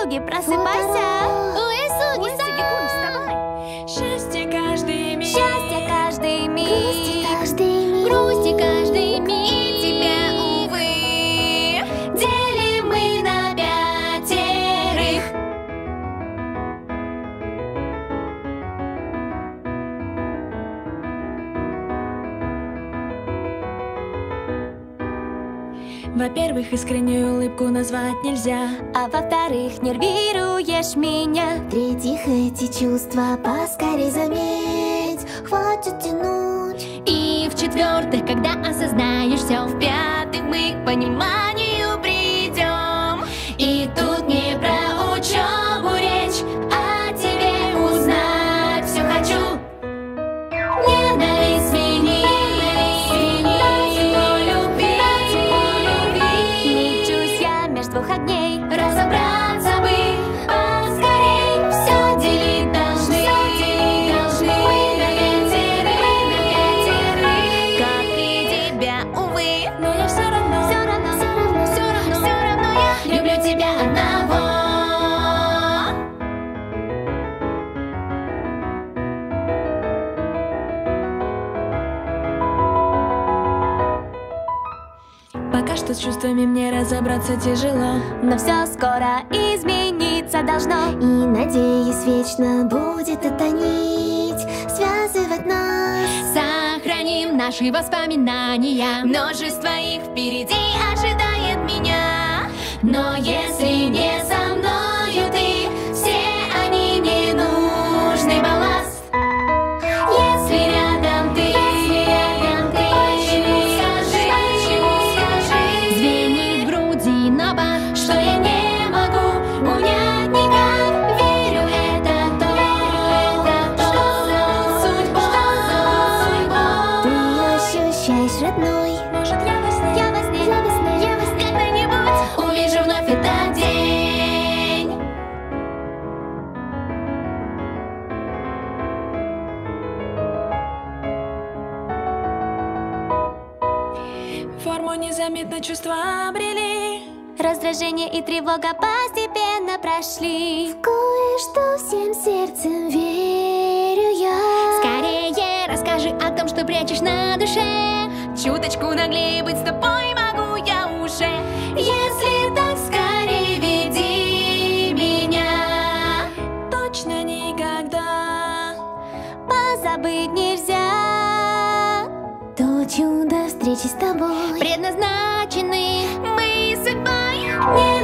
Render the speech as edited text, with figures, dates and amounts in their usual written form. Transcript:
Суги, просыпайся. Ой, Суги, вставай. Счастье каждый миг. Счастье каждый миг. Грусти каждый миг. Тебя, увы, Делим мы на пятерых. Во-первых, искреннюю улыбку назвать нельзя. А во-вторых, нервируешь меня. В-третьих, эти чувства поскорей заметь, хватит тянуть. И в-четвертых, когда осознаешь все. В-пятых, мы к пониманию придем. И тут не про учебу речь, а тебе узнать все хочу. Ненависть смени, тепло любви. Мечусь я меж двух огней. Разобраться бы поскорей. Все делить должны. Мы на пятерых. Как и тебя, увы. Но я все равно я люблю тебя одного. Пока что с чувствами мне разобраться тяжело. Но все скоро измениться должно. И, надеюсь, вечно будет эта нить связывать нас. Сохраним наши воспоминания. Множество их впереди ожидает меня. Но если не со мною ты, все они не нужный балласт. Если рядом ты, почему скажи, звенит в груди, но что я не могу унять никак. Верю, это то, что судьба. Ты ощущаешь, родной, Может, я во сне? Когда-нибудь увижу вновь этот день. Форму незаметно чувства обрели. Раздражение и тревога постепенно прошли. кое-что всем сердцем верю я. Скорее расскажи о том, что прячешь на душе. Чуточку наглее быть с тобой могу я уже. Если так, скорее веди меня. Точно никогда. Позабыть нельзя. То чудо встречи с тобой. Предназначены мы судьбой. Не